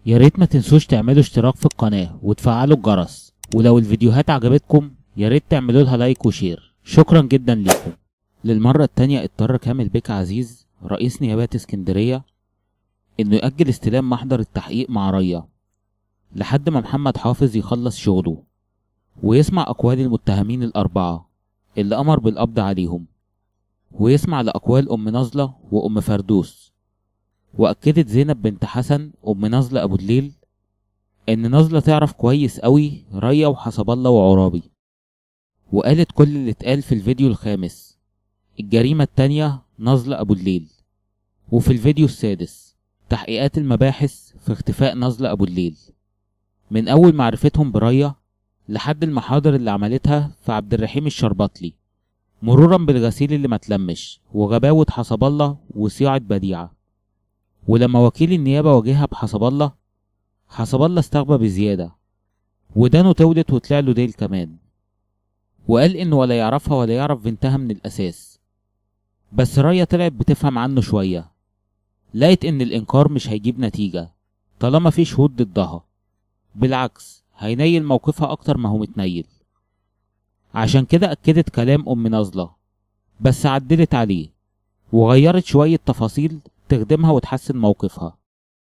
يا ريت ما تنسوش تعملوا اشتراك في القناة وتفعلوا الجرس، ولو الفيديوهات عجبتكم يا ريت تعملوا لها لايك وشير. شكرا جدا لكم. للمرة التانية اضطر كامل بيك عزيز رئيس نيابات اسكندرية انه يأجل استلام محضر التحقيق مع ريا لحد ما محمد حافظ يخلص شغله ويسمع أقوال المتهمين الأربعة اللي أمر بالقبض عليهم، ويسمع لأقوال أم نازلة وأم فردوس. وأكدت زينب بنت حسن أم نازلة أبو الليل إن نازلة تعرف كويس قوي ريا وحسب الله وعرابي، وقالت كل اللي اتقال في الفيديو الخامس الجريمة التانية نازلة أبو الليل، وفي الفيديو السادس تحقيقات المباحث في اختفاء نازلة أبو الليل من أول معرفتهم بريا لحد المحاضر اللي عملتها في عبد الرحيم الشربطلي، مرورا بالغسيل اللي متلمش وغباوة حسب الله وصياعة بديعة. ولما وكيل النيابة واجهها بحسب الله، حسب الله استغبى بزيادة ودانه تولت وطلع له ديل كمان، وقال انه ولا يعرفها ولا يعرف بنتها من الاساس. بس ريا طلعت بتفهم عنه شوية، لقيت ان الانكار مش هيجيب نتيجة طالما في شهود ضدها، بالعكس هينيل موقفها اكتر ما هو متنيل. عشان كده اكدت كلام ام نازلة بس عدلت عليه وغيرت شوية تفاصيل تخدمها وتحسن موقفها،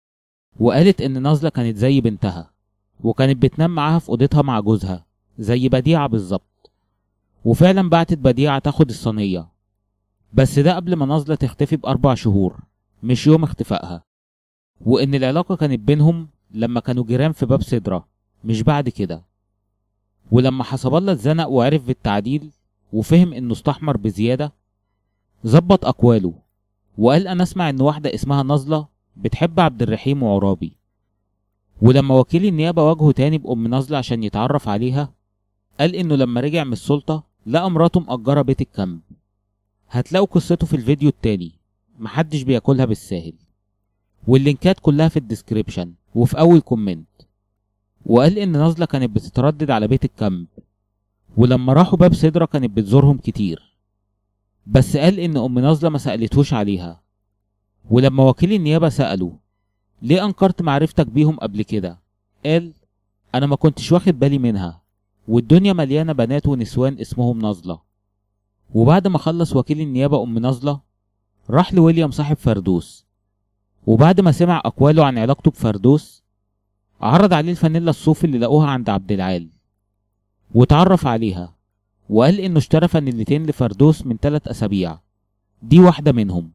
وقالت ان نازلة كانت زي بنتها وكانت بتنام معاها في اوضتها مع جوزها زي بديعة بالظبط، وفعلا بعتت بديعة تاخد الصينية، بس ده قبل ما نازلة تختفي ب4 شهور مش يوم اختفائها، وان العلاقة كانت بينهم لما كانوا جيران في باب سدرة مش بعد كده. ولما حسب الله اتزنق وعرف بالتعديل وفهم انه استحمر بزيادة، ظبط اقواله وقال انا اسمع ان واحدة اسمها نازلة بتحب عبد الرحيم وعرابي. ولما وكيل النيابة واجهه تاني بأم نازلة عشان يتعرف عليها، قال انه لما رجع من السلطة لقى مراته مأجرة بيت الكامب. هتلاقوا قصته في الفيديو التاني، محدش بياكلها بالساهل، واللينكات كلها في الديسكريبشن وفي اول كومنت. وقال ان نازلة كانت بتتردد على بيت الكامب، ولما راحوا باب سدرة كانت بتزورهم كتير، بس قال ان ام نازلة ما سألتهوش عليها. ولما وكيل النيابة سأله ليه انكرت معرفتك بيهم قبل كده، قال انا ما كنتش واخد بالي منها، والدنيا مليانة بنات ونسوان اسمهم نازلة. وبعد ما خلص وكيل النيابة ام نازلة راح لويليام صاحب فردوس، وبعد ما سمع اقواله عن علاقته بفردوس عرض عليه الفانيلا الصوف اللي لقوها عند عبد العال واتعرف عليها، وقال انه اشترى فانيلتين لفردوس من 3 أسابيع، دي واحدة منهم.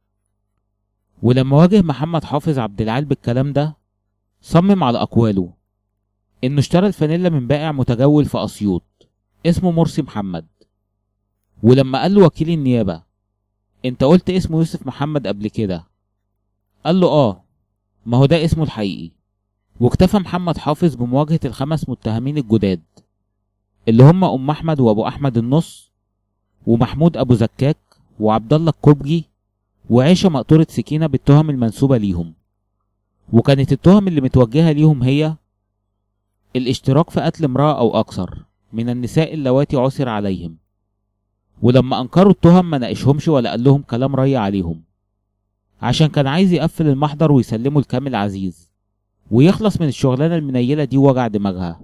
ولما واجه محمد حافظ عبد العال بالكلام ده صمم على اقواله انه اشترى الفانيلا من بائع متجول في اسيوط اسمه مرسي محمد. ولما قال له وكيل النيابة انت قلت اسمه يوسف محمد قبل كده، قال له ما هو ده اسمه الحقيقي. واكتفى محمد حافظ بمواجهة ال5 متهمين الجداد اللي هم ام احمد وابو احمد النص ومحمود ابو زكاك وعبد الله الكوبجي وعيشة مقطورة سكينة بالتهم المنسوبة ليهم. وكانت التهم اللي متوجهة ليهم هي الاشتراك في قتل امرأة او اكثر من النساء اللواتي عثر عليهم. ولما انكروا التهم ما ناقشهمش ولا قال لهم كلام ري عليهم، عشان كان عايز يقفل المحضر ويسلمه لكامل عزيز ويخلص من الشغلانة المنيلة دي ووجع دماغها.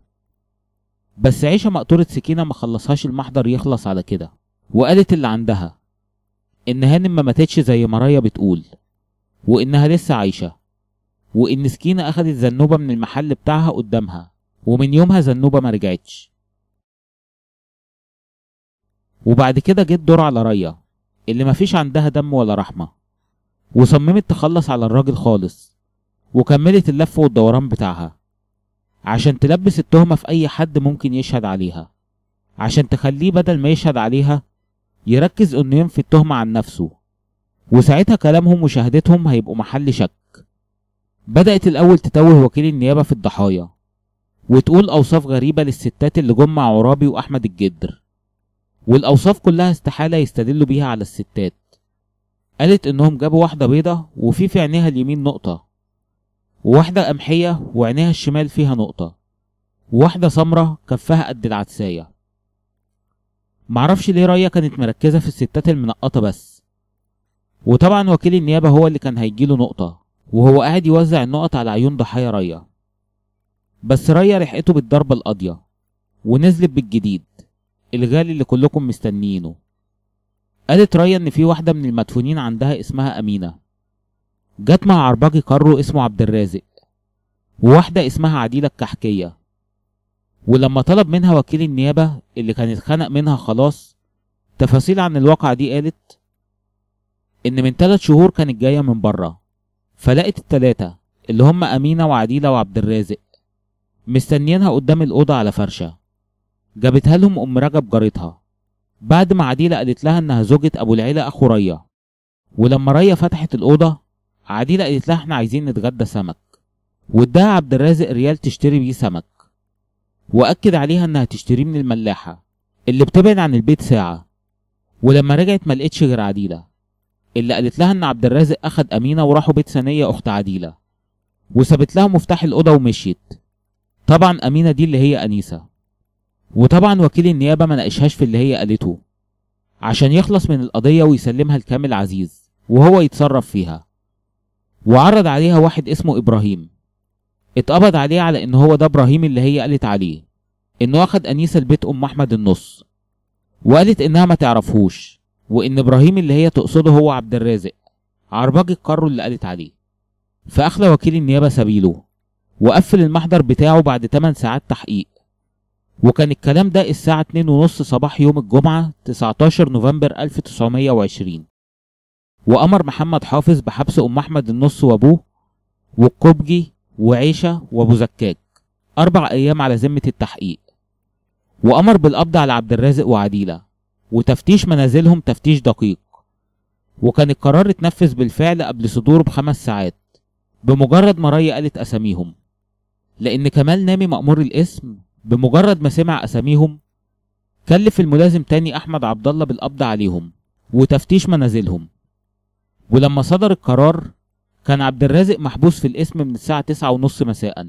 بس عيشة مقطورة سكينة ما خلصهاش المحضر يخلص على كده، وقالت اللي عندها ان هانم ما ماتتش زي ما ريا بتقول، وانها لسه عايشة، وان سكينة اخدت زنوبة من المحل بتاعها قدامها، ومن يومها زنوبة ما رجعتش. وبعد كده جه الدور على ريا اللي مفيش عندها دم ولا رحمة، وصممت تخلص على الراجل خالص، وكملت اللف والدوران بتاعها عشان تلبس التهمة في اي حد ممكن يشهد عليها، عشان تخليه بدل ما يشهد عليها يركز انه ينفي التهمة عن نفسه، وساعتها كلامهم وشهادتهم هيبقوا محل شك. بدأت الاول تتوه وكيل النيابة في الضحايا وتقول اوصاف غريبة للستات اللي جم مع عرابي واحمد الجدر، والاوصاف كلها استحالة يستدلوا بيها على الستات. قالت انهم جابوا واحدة بيضة وفي عينيها اليمين نقطة، وواحدة قمحية وعينيها الشمال فيها نقطة، وواحدة سمرة كفها قد العدساية. معرفش ليه ريا كانت مركزة في الستات المنقطة بس، وطبعا وكيل النيابة هو اللي كان هيجيله نقطة وهو قاعد يوزع النقط على عيون ضحايا ريا. بس ريا لحقته بالضربة القاضية ونزلت بالجديد الغالي اللي كلكم مستنيينه. قالت ريا ان في واحدة من المدفونين عندها اسمها أمينة، جت مع عرباجي كارو اسمه عبد الرازق، وواحدة اسمها عديلة الكحكية. ولما طلب منها وكيل النيابة اللي كان اتخنق منها خلاص تفاصيل عن الواقعة دي، قالت ان من 3 شهور كانت جاية من بره، فلقت التلاتة اللي هم أمينة وعديلة وعبد الرازق مستنيينها قدام الأوضة على فرشة. جابتها لهم أم رجب جارتها بعد ما عديلة قالت لها انها زوجة ابو العيلة اخو ريا. ولما ريا فتحت الأوضة عديلة قالت لها احنا عايزين نتغدى سمك، واداها عبد الرازق ريال تشتري بيه سمك، واكد عليها انها تشتريه من الملاحة اللي بتبعد عن البيت ساعة. ولما رجعت ما لقتش غير عديلة اللي قالت لها ان عبد الرازق اخد امينة وراحوا بيت ثانية اخت عديلة، وسابت لها مفتاح الأوضة ومشيت. طبعا امينة دي اللي هي انيسة. وطبعا وكيل النيابة ما ناقشهاش في اللي هي قالته عشان يخلص من القضية ويسلمها لكامل عزيز وهو يتصرف فيها، وعرض عليها واحد اسمه ابراهيم. اتقبض عليه على ان هو ده ابراهيم اللي هي قالت عليه انه اخد انيسة لبيت ام احمد النص، وقالت انها ما تعرفهوش، وان ابراهيم اللي هي تقصده هو عبد الرازق عرباجي الكارو اللي قالت عليه. فاخلى وكيل النيابة سبيله وقفل المحضر بتاعه بعد 8 ساعات تحقيق. وكان الكلام ده الساعة 2:30 صباح يوم الجمعة 19 نوفمبر 1920. وأمر محمد حافظ بحبس أم أحمد النص وأبوه والكوبجي وعيشة وأبو زكاك 4 أيام على ذمة التحقيق. وأمر بالقبض على عبد الرازق وعديلة وتفتيش منازلهم تفتيش دقيق. وكان القرار اتنفذ بالفعل قبل صدوره ب5 ساعات بمجرد ما ريا قالت أساميهم، لأن كمال نامي مأمور القسم بمجرد ما سمع أساميهم كلف الملازم تاني أحمد عبد الله بالقبض عليهم وتفتيش منازلهم. ولما صدر القرار كان عبد الرازق محبوس في القسم من الساعة 9:30 مساء.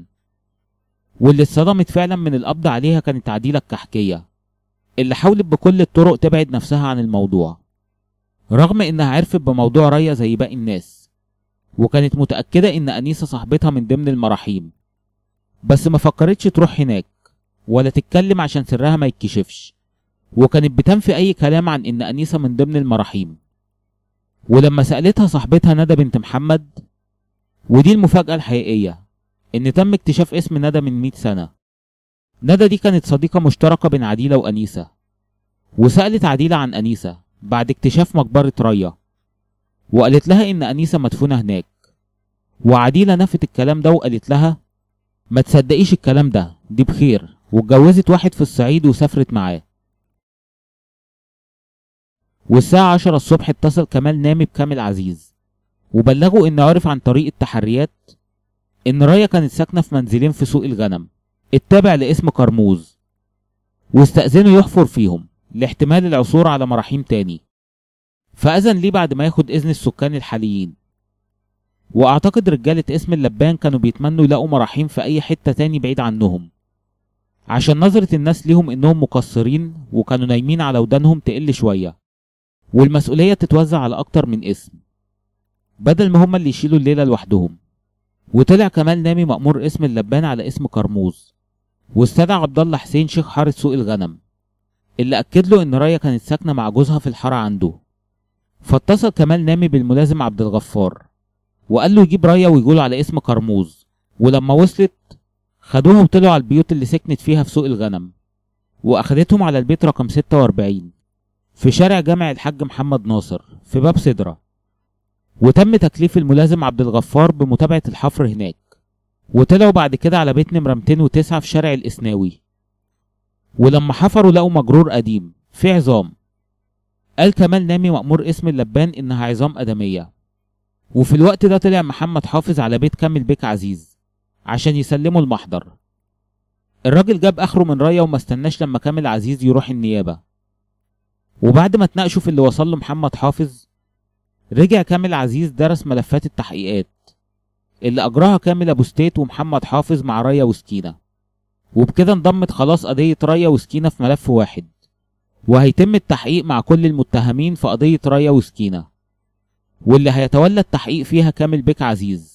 واللي اتصدمت فعلا من القبض عليها كانت عديلة الكحكية اللي حاولت بكل الطرق تبعد نفسها عن الموضوع، رغم انها عرفت بموضوع ريا زي باقي الناس، وكانت متأكدة ان أنيسة صاحبتها من ضمن المراحيم، بس ما فكرتش تروح هناك ولا تتكلم عشان سرها ما يتكشفش، وكانت بتنفي اي كلام عن ان أنيسة من ضمن المراحيم. ولما سألتها صاحبتها ندى بنت محمد، ودي المفاجأة الحقيقية، ان تم اكتشاف اسم ندى من 100 سنة. ندى دي كانت صديقة مشتركة بين عديلة وأنيسة، وسألت عديلة عن أنيسة بعد اكتشاف مقبرة ريا، وقالت لها ان أنيسة مدفونة هناك. وعديلة نفت الكلام ده وقالت لها ما تصدقيش الكلام ده، دي بخير واتجوزت واحد في الصعيد وسافرت معاه. والساعة 10 الصبح اتصل كمال نامي بكامل عزيز وبلغوا ان عرف عن طريق التحريات ان ريا كانت ساكنة في منزلين في سوق الغنم التابع لاسم كرموز، واستأذنوا يحفر فيهم لاحتمال العثور على مراحيم تاني، فأذن ليه بعد ما ياخد إذن السكان الحاليين. وأعتقد رجالة اسم اللبان كانوا بيتمنوا يلاقوا مراحيم في أي حتة تاني بعيد عنهم، عشان نظرة الناس ليهم إنهم مقصرين وكانوا نايمين على ودانهم تقل شوية، والمسؤولية تتوزع على أكتر من اسم بدل ما هما اللي يشيلوا الليلة لوحدهم. وطلع كمال نامي مأمور اسم اللبان على اسم كرموز، واستدعى عبد الله حسين شيخ حارة سوق الغنم اللي أكد له إن ريا كانت ساكنة مع جوزها في الحارة عنده. فاتصل كمال نامي بالملازم عبد الغفار وقال له يجيب ريا ويقول على اسم كرموز. ولما وصلت خدوها وطلعوا على البيوت اللي سكنت فيها في سوق الغنم، وأخدتهم على البيت رقم 46 في شارع جامع الحاج محمد ناصر في باب سدرة. وتم تكليف الملازم عبد الغفار بمتابعة الحفر هناك، وطلعوا بعد كده على بيت نمرة 209 في شارع الإسناوي. ولما حفروا لقوا مجرور قديم فيه عظام. قال كمال نامي مأمور اسم اللبان إنها عظام آدمية. وفي الوقت ده طلع محمد حافظ على بيت كامل بيك عزيز عشان يسلموا المحضر. الراجل جاب آخره من ريا وما استناش لما كامل عزيز يروح النيابة. وبعد ما اتناقشوا في اللي وصل له محمد حافظ، رجع كامل عزيز درس ملفات التحقيقات اللي أجراها كامل أبو ستيت ومحمد حافظ مع ريا وسكينة، وبكده انضمت خلاص قضية ريا وسكينة في ملف واحد، وهيتم التحقيق مع كل المتهمين في قضية ريا وسكينة، واللي هيتولى التحقيق فيها كامل بيك عزيز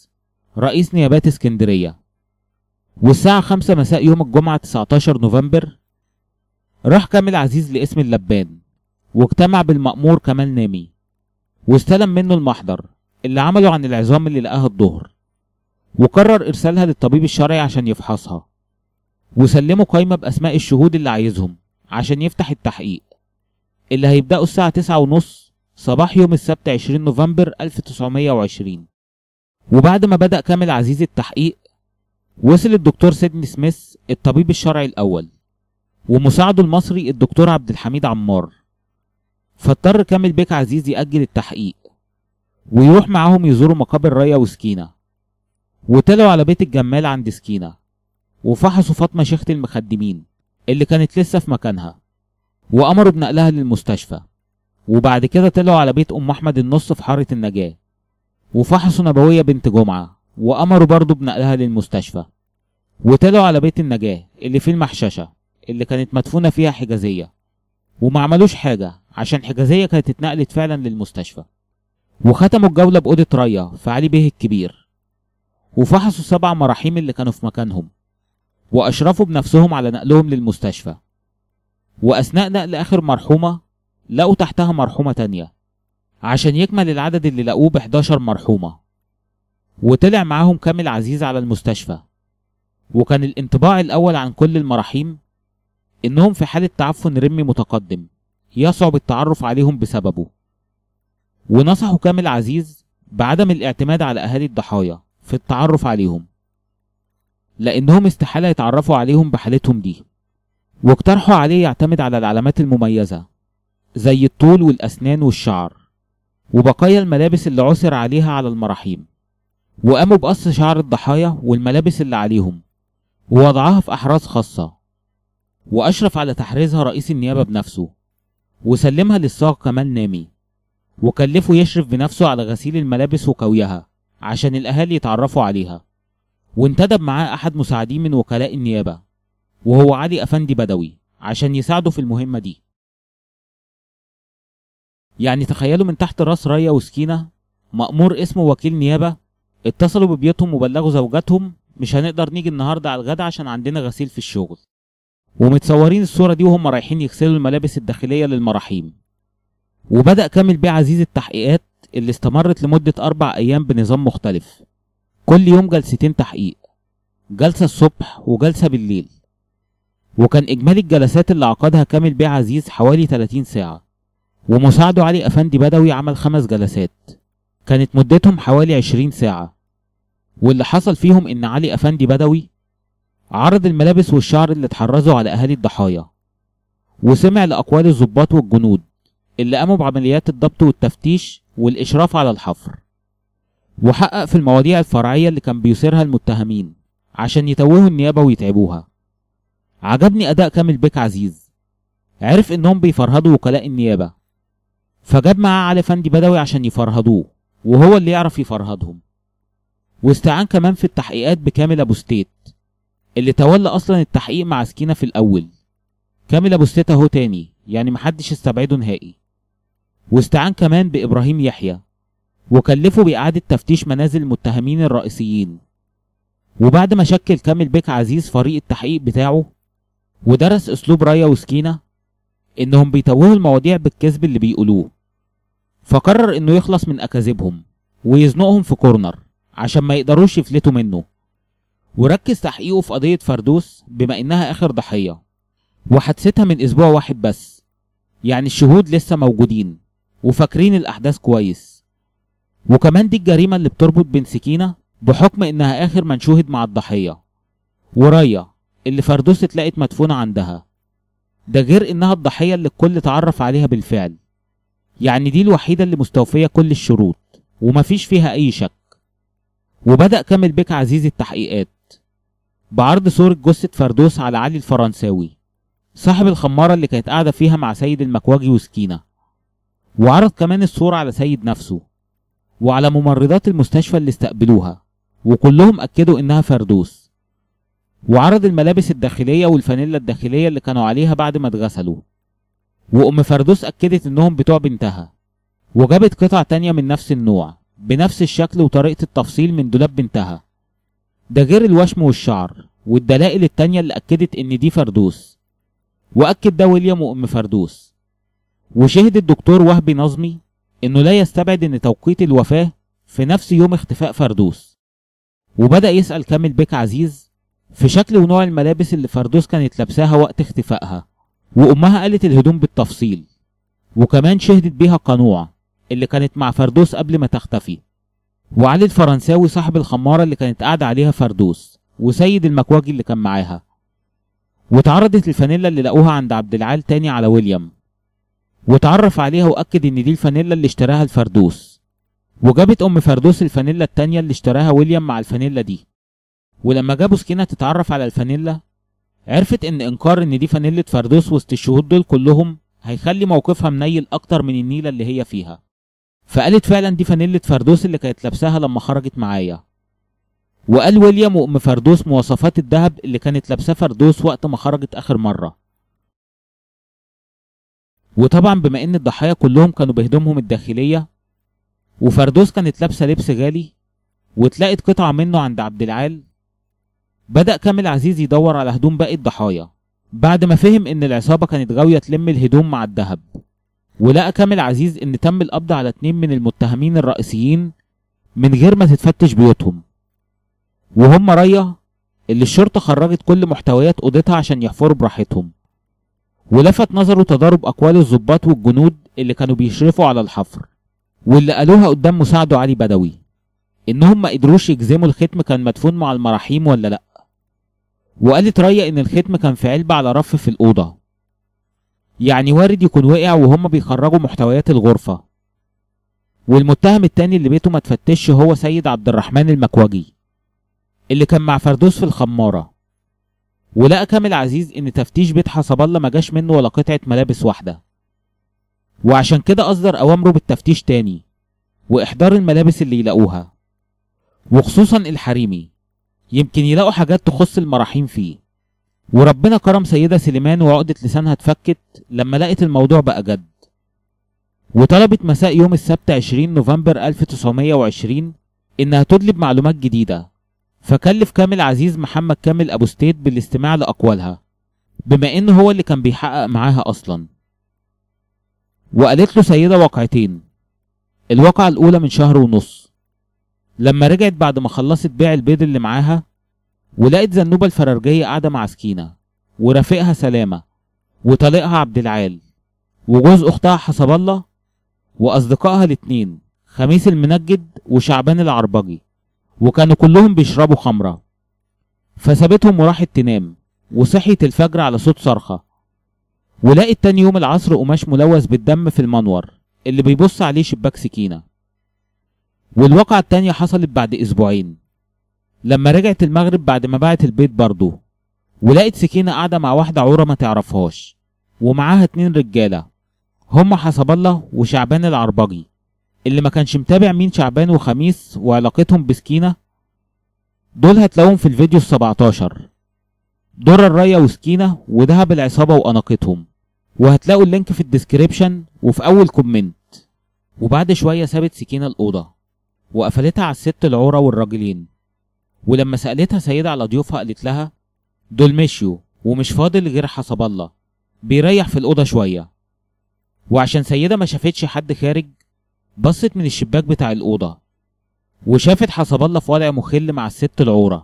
رئيس نيابات اسكندرية. والساعة 5 مساء يوم الجمعة 19 نوفمبر راح كامل عزيز لقسم اللبان واجتمع بالمأمور كمال نامي واستلم منه المحضر اللي عمله عن العظام اللي لقاها الظهر، وقرر ارسالها للطبيب الشرعي عشان يفحصها، وسلمه قايمة بأسماء الشهود اللي عايزهم عشان يفتح التحقيق اللي هيبدأوا الساعة 9:30 صباح يوم السبت 20 نوفمبر 1920. وبعد ما بدأ كامل عزيز التحقيق وصل الدكتور سيدني سميث الطبيب الشرعي الأول ومساعده المصري الدكتور عبد الحميد عمار، فاضطر كامل بيك عزيز يأجل التحقيق ويروح معاهم يزوروا مقابر ريا وسكينة، وطلعوا على بيت الجمال عند سكينة وفحصوا فاطمة شيخة المخدمين اللي كانت لسه في مكانها وأمروا بنقلها للمستشفى. وبعد كده طلعوا على بيت أم أحمد النص في حارة النجاة وفحصوا نبوية بنت جمعة وأمروا برضو بنقلها للمستشفى. وطلعوا على بيت النجاة اللي فيه المحششة اللي كانت مدفونة فيها حجازية وما عملوش حاجة عشان حجازية كانت اتنقلت فعلا للمستشفى. وختموا الجولة بأوضة ريا في علي بيه الكبير وفحصوا 7 مراحيم اللي كانوا في مكانهم وأشرفوا بنفسهم على نقلهم للمستشفى. وأثناء نقل آخر مرحومة لقوا تحتها مرحومة تانية عشان يكمل العدد اللي لقوه ب11 مرحومة. وطلع معاهم كامل عزيز على المستشفى، وكان الانطباع الأول عن كل المراحيم إنهم في حالة تعفن رمي متقدم يصعب التعرف عليهم بسببه. ونصحوا كامل عزيز بعدم الاعتماد على أهالي الضحايا في التعرف عليهم لأنهم استحالة يتعرفوا عليهم بحالتهم دي، واقترحوا عليه يعتمد على العلامات المميزة زي الطول والأسنان والشعر وبقايا الملابس اللي عثر عليها على المراحيم. وقاموا بقص شعر الضحايا والملابس اللي عليهم ووضعها في أحراز خاصة، وأشرف على تحريزها رئيس النيابة بنفسه وسلمها للصاغ كمال نامي، وكلفه يشرف بنفسه على غسيل الملابس وكويها عشان الأهالي يتعرفوا عليها. وانتدب معاه أحد مساعديه من وكلاء النيابة وهو علي أفندي بدوي عشان يساعده في المهمة دي. يعني تخيلوا من تحت راس ريا وسكينة مأمور اسمه وكيل نيابة اتصلوا ببيوتهم وبلغوا زوجاتهم مش هنقدر نيجي النهاردة على الغدا عشان عندنا غسيل في الشغل، ومتصورين الصورة دي وهم رايحين يغسلوا الملابس الداخلية للمراحيم. وبدأ كامل بيه عزيز التحقيقات اللي استمرت لمدة 4 أيام بنظام مختلف، كل يوم جلستين تحقيق، جلسة الصبح وجلسة بالليل. وكان إجمالي الجلسات اللي عقدها كامل بيه عزيز حوالي 30 ساعة، ومساعده علي أفندي بدوي عمل 5 جلسات كانت مدتهم حوالي 20 ساعة. واللي حصل فيهم إن علي أفندي بدوي عرض الملابس والشعر اللي اتحرزوا على أهالي الضحايا، وسمع لأقوال الضباط والجنود اللي قاموا بعمليات الضبط والتفتيش والإشراف على الحفر، وحقق في المواضيع الفرعية اللي كان بيثيرها المتهمين عشان يتوهوا النيابة ويتعبوها. عجبني أداء كامل بيك عزيز، عرف إنهم بيفرهدوا وكلاء النيابة فجاب معاه علي أفندي بدوي عشان يفرهدوه وهو اللي يعرف يفرهدهم. واستعان كمان في التحقيقات بكامل أبو ستيت اللي تولى أصلا التحقيق مع سكينة في الأول. كامل أبو ستيت أهو تاني يعني محدش استبعده نهائي. واستعان كمان بإبراهيم يحيى وكلفه بإعادة تفتيش منازل المتهمين الرئيسيين. وبعد ما شكل كامل بيك عزيز فريق التحقيق بتاعه ودرس أسلوب ريا وسكينة إنهم بيتوهوا المواضيع بالكذب اللي بيقولوه، فقرر إنه يخلص من أكاذيبهم ويزنقهم في كورنر عشان ما يقدروش يفلتوا منه. وركز تحقيقه في قضية فردوس بما إنها آخر ضحية وحادثتها من أسبوع واحد بس، يعني الشهود لسه موجودين وفاكرين الأحداث كويس. وكمان دي الجريمة اللي بتربط بين سكينة بحكم إنها آخر من شوهد مع الضحية، وريا اللي فردوس اتلاقت مدفونة عندها، ده غير إنها الضحية اللي الكل تعرف عليها بالفعل، يعني دي الوحيدة اللي مستوفية كل الشروط ومفيش فيها أي شك. وبدأ كامل بيك عزيز التحقيقات بعرض صورة جثة فردوس على علي الفرنساوي صاحب الخمارة اللي كانت قاعدة فيها مع سيد المكواجي وسكينة، وعرض كمان الصورة على سيد نفسه وعلى ممرضات المستشفى اللي استقبلوها وكلهم أكدوا إنها فردوس. وعرض الملابس الداخلية والفانيلا الداخلية اللي كانوا عليها بعد ما اتغسلوا، وأم فردوس أكدت إنهم بتوع بنتها وجابت قطع تانية من نفس النوع بنفس الشكل وطريقة التفصيل من دولاب بنتها، ده غير الوشم والشعر والدلائل التانية اللي أكدت إن دي فردوس. وأكد ده ويليام وأم فردوس. وشهد الدكتور وهبي نظمي إنه لا يستبعد إن توقيت الوفاة في نفس يوم اختفاء فردوس. وبدأ يسأل كامل بيك عزيز في شكل ونوع الملابس اللي فردوس كانت لابساها وقت اختفائها، وأمها قالت الهدوم بالتفصيل، وكمان شهدت بيها قنوع اللي كانت مع فردوس قبل ما تختفي، وعلي الفرنساوي صاحب الخمارة اللي كانت قاعدة عليها فردوس، وسيد المكواجي اللي كان معاها. واتعرضت الفانيلا اللي لقوها عند عبد العال تاني على ويليام، واتعرف عليها وأكد إن دي الفانيلا اللي اشتراها الفردوس. وجابت أم فردوس الفانيلا التانية اللي اشتراها ويليام مع الفانيلا دي. ولما جابوا سكينة تتعرف على الفانيلا، عرفت إن إنكار إن دي فانيلة فردوس وسط الشهود دول كلهم هيخلي موقفها منيل أكتر من النيلة اللي هي فيها، فقالت فعلا دي فانيلة فردوس اللي كانت لابساها لما خرجت معايا. وقال ويليام وأم فردوس مواصفات الذهب اللي كانت لابساه فردوس وقت ما خرجت آخر مرة. وطبعا بما إن الضحايا كلهم كانوا بهدومهم الداخلية، وفردوس كانت لابسة لبس غالي واتلاقت قطعة منه عند عبد العال، بدأ كامل عزيز يدور على هدوم باقي الضحايا بعد ما فهم إن العصابة كانت غاوية تلم الهدوم مع الذهب. ولقى كامل عزيز إن تم القبض على 2 من المتهمين الرئيسيين من غير ما تتفتش بيوتهم، وهم ريا اللي الشرطة خرجت كل محتويات أوضتها عشان يحفروا براحتهم. ولفت نظره تضارب أقوال الضباط والجنود اللي كانوا بيشرفوا على الحفر، واللي قالوها قدام مساعده علي بدوي إنهم ما قدروش يجزموا الختم كان مدفون مع المراحيم ولا لأ. وقالت ريا إن الختم كان في علبة على رف في الأوضة، يعني وارد يكون وقع وهم بيخرجوا محتويات الغرفة. والمتهم التاني اللي بيته ما تفتش هو سيد عبد الرحمن المكواجي اللي كان مع فردوس في الخمارة. ولقى كامل عزيز إن تفتيش بيت حسب الله ما جاش منه ولا قطعة ملابس واحدة، وعشان كده أصدر أوامره بالتفتيش تاني وإحضار الملابس اللي يلاقوها، وخصوصا الحريمي، يمكن يلاقوا حاجات تخص المراحيم فيه. وربنا كرم سيدة سليمان وعقدة لسانها اتفكت لما لقت الموضوع بقى جد، وطلبت مساء يوم السبت 20 نوفمبر 1920 إنها تدلب معلومات جديدة. فكلف كامل عزيز محمد كامل أبو ستيت بالاستماع لأقوالها بما إنه هو اللي كان بيحقق معاها أصلا. وقالت له سيدة واقعتين. الواقعة الأولى من شهر ونص، لما رجعت بعد ما خلصت بيع البيض اللي معاها، ولقت زنوبة الفرارجية قاعدة مع سكينة ورفيقها سلامة وطليقها عبد العال وجوز أختها حسب الله وأصدقائها الاتنين خميس المنجد وشعبان العربجي، وكانوا كلهم بيشربوا خمرة. فسابتهم وراحت تنام، وصحيت الفجر على صوت صرخة، ولقت تاني يوم العصر قماش ملوث بالدم في المنور اللي بيبص عليه شباك سكينة. والواقعة التانية حصلت بعد أسبوعين لما رجعت المغرب بعد ما باعت البيت برضه، ولقت سكينة قاعدة مع واحدة عورة ما تعرفهاش ومعاها 2 رجالة هم حسب الله وشعبان العربجي، اللي ما كانش متابع مين شعبان وخميس وعلاقتهم بسكينة. دول هتلاقوهم في الفيديو ال17، دور الريا وسكينة وذهب العصابة وأناقتهم، وهتلاقوا اللينك في الديسكريبشن وفي أول كومنت. وبعد شوية سابت سكينة الأوضة وقفلتها على الست العورة والراجلين، ولما سألتها سيدة على ضيوفها قالت لها دول مشيوا ومش فاضل غير حسب الله بيريح في الأوضة شوية. وعشان سيدة ما شافتش حد خارج، بصت من الشباك بتاع الأوضة وشافت حسب الله في وضع مخل مع الست العورة.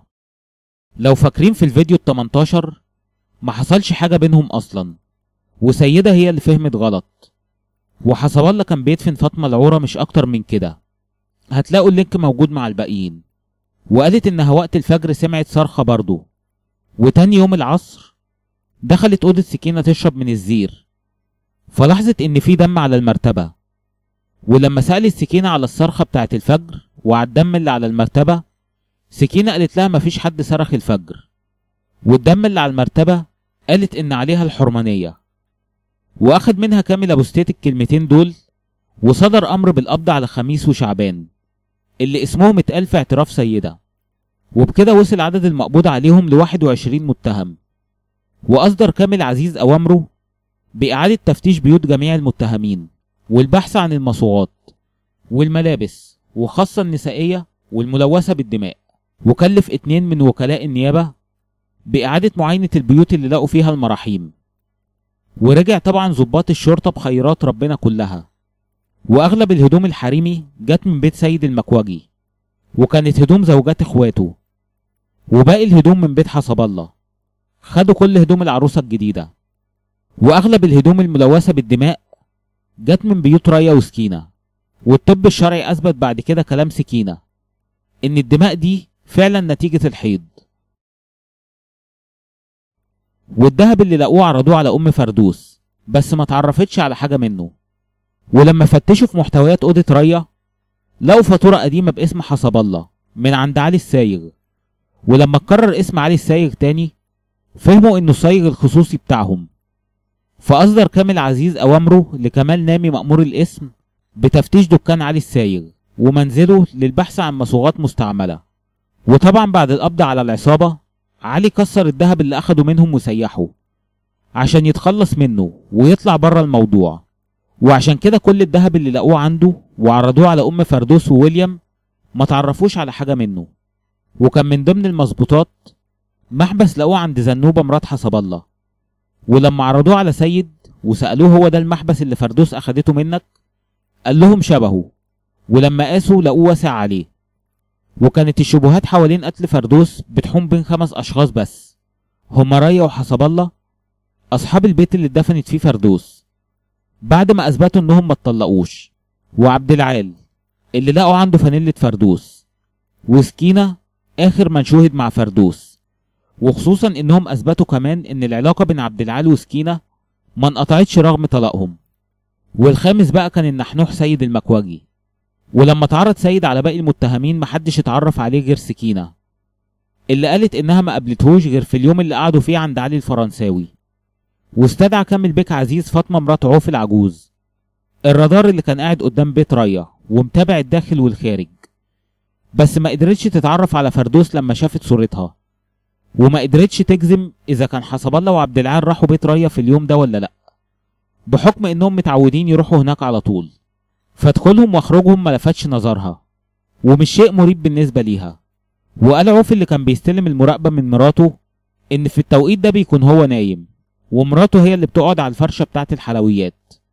لو فاكرين في الفيديو ال18 ما حصلش حاجة بينهم أصلا، وسيدة هي اللي فهمت غلط، وحسب الله كان بيدفن فاطمة العورة مش أكتر من كده. هتلاقوا اللينك موجود مع الباقيين. وقالت إنها وقت الفجر سمعت صرخة برضه، وتاني يوم العصر دخلت أوضة سكينة تشرب من الزير، فلاحظت إن في دم على المرتبة. ولما سألت سكينة على الصرخة بتاعت الفجر وعلى الدم اللي على المرتبة، سكينة قالت لها مفيش حد صرخ الفجر، والدم اللي على المرتبة قالت إن عليها الحرمانية. وأخد منها كامل أبو ستيت الكلمتين دول، وصدر أمر بالقبض على خميس وشعبان اللي اسمهم اتقال في اعتراف سيدة. وبكده وصل عدد المقبوض عليهم ل21 متهم. وأصدر كامل عزيز أوامره بإعادة تفتيش بيوت جميع المتهمين والبحث عن المصوغات والملابس وخاصة النسائية والملوثة بالدماء، وكلف 2 من وكلاء النيابة بإعادة معاينة البيوت اللي لقوا فيها المراحيم. ورجع طبعا ضباط الشرطة بخيرات ربنا كلها، وأغلب الهدوم الحريمي جت من بيت سيد المكواجي، وكانت هدوم زوجات اخواته، وباقي الهدوم من بيت حسب الله. خدوا كل هدوم العروسة الجديدة، وأغلب الهدوم الملوثة بالدماء جت من بيوت ريا وسكينة. والطب الشرعي أثبت بعد كده كلام سكينة إن الدماء دي فعلا نتيجة الحيض. والدهب اللي لقوه عرضوه على أم فردوس، بس ما تعرفتش على حاجة منه. ولما فتشوا في محتويات أوضة ريا لقوا فاتورة قديمة باسم حسب الله من عند علي السايغ. ولما اتكرر اسم علي السايغ تاني فهموا إنه الصايغ الخصوصي بتاعهم، فأصدر كامل عزيز أوامره لكمال نامي مأمور الاسم بتفتيش دكان علي السايغ ومنزله للبحث عن مصوغات مستعملة. وطبعا بعد القبض على العصابة علي كسر الذهب اللي أخده منهم وسيحه عشان يتخلص منه ويطلع بره الموضوع. وعشان كده كل الذهب اللي لقوه عنده وعرضوه على أم فردوس وويليام ما تعرفوش على حاجة منه. وكان من ضمن المظبوطات محبس لقوه عند زنوبة مرات حسب الله. ولما عرضوه على سيد وسألوه هو ده المحبس اللي فردوس أخدته منك، قال لهم شبهه. ولما قاسوا لقوه واسع عليه. وكانت الشبهات حوالين قتل فردوس بتحوم بين 5 أشخاص بس، هما ريا وحسب الله أصحاب البيت اللي اتدفنت فيه فردوس بعد ما أثبتوا إنهم ما اتطلقوش، وعبد العال اللي لقوا عنده فانيلة فردوس، وسكينة آخر من شوهد مع فردوس. وخصوصا إنهم أثبتوا كمان إن العلاقة بين عبد العال وسكينة ما انقطعتش رغم طلاقهم. والخامس بقى كان النحنوح سيد المكواجي. ولما اتعرض سيد على باقي المتهمين محدش اتعرف عليه غير سكينة اللي قالت إنها ما قابلتهوش غير في اليوم اللي قعدوا فيه عند علي الفرنساوي. واستدعى كامل بيك عزيز فاطمة مرات عوف العجوز، الرادار اللي كان قاعد قدام بيت ريا ومتابع الداخل والخارج، بس ما قدرتش تتعرف على فردوس لما شافت صورتها، وما قدرتش تجزم إذا كان حسب الله وعبد العال راحوا بيت ريا في اليوم ده ولا لأ، بحكم إنهم متعودين يروحوا هناك على طول. فدخولهم وخروجهم ما لفتش نظرها ومش شيء مريب بالنسبة ليها. وقال عوف اللي كان بيستلم المراقبة من مراته إن في التوقيت ده بيكون هو نايم ومراته هي اللي بتقعد على الفرشة بتاعت الحلويات.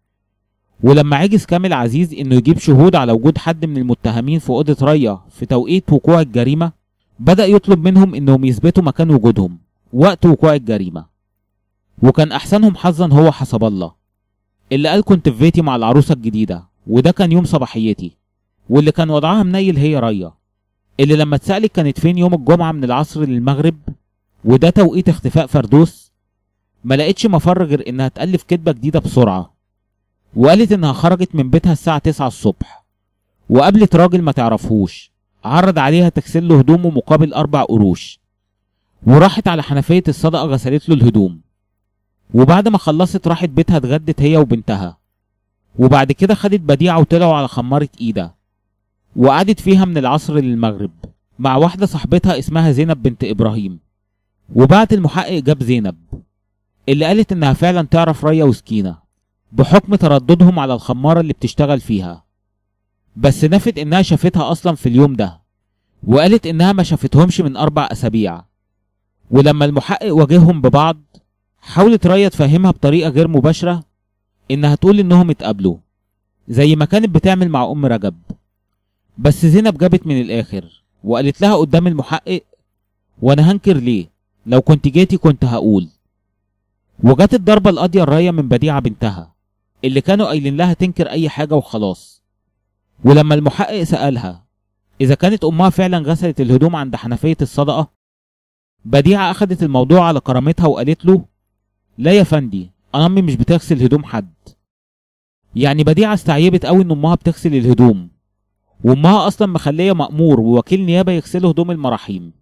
ولما عجز كامل عزيز إنه يجيب شهود على وجود حد من المتهمين في أوضة ريا في توقيت وقوع الجريمة، بدأ يطلب منهم إنهم يثبتوا مكان وجودهم وقت وقوع الجريمة. وكان أحسنهم حظا هو حسب الله اللي قال كنت في بيتي مع العروسة الجديدة وده كان يوم صباحيتي، واللي كان وضعها منيل هي ريا اللي لما اتسألت كانت فين يوم الجمعة من العصر للمغرب وده توقيت اختفاء فردوس، ما لقيتش مفر غير انها تألف كدبة جديدة بسرعة. وقالت انها خرجت من بيتها الساعة 9 الصبح وقابلت راجل ما تعرفهوش عرض عليها تغسل له هدومه مقابل 4 قروش، وراحت على حنفية الصدقة غسلت له الهدوم. وبعد ما خلصت راحت بيتها اتغدت هي وبنتها، وبعد كده خدت بديعة وطلعوا على خمارة ايدة وقعدت فيها من العصر للمغرب مع واحدة صاحبتها اسمها زينب بنت إبراهيم. وبعت المحقق جاب زينب اللي قالت انها فعلا تعرف ريا وسكينة بحكم ترددهم على الخمارة اللي بتشتغل فيها، بس نفت انها شافتها اصلا في اليوم ده وقالت انها ما شافتهمش من 4 أسابيع. ولما المحقق واجههم ببعض حاولت ريا تفهمها بطريقة غير مباشرة انها تقول انهم اتقابلوا زي ما كانت بتعمل مع ام رجب، بس زينب جابت من الاخر وقالت لها قدام المحقق وانا هنكر ليه؟ لو كنت جيتي كنت هقول. وجات الضربة القاضية الراية من بديعة بنتها اللي كانوا قايلين لها تنكر اي حاجة وخلاص. ولما المحقق سألها اذا كانت امها فعلا غسلت الهدوم عند حنفية الصدقة، بديعة اخدت الموضوع على كرامتها وقالت له لا يا فندي، انا امي مش بتغسل هدوم حد. يعني بديعة استعيبت قوي ان امها بتغسل الهدوم، وامها اصلا مخليه مأمور ووكيل نيابة يغسلوا هدوم المراحيم.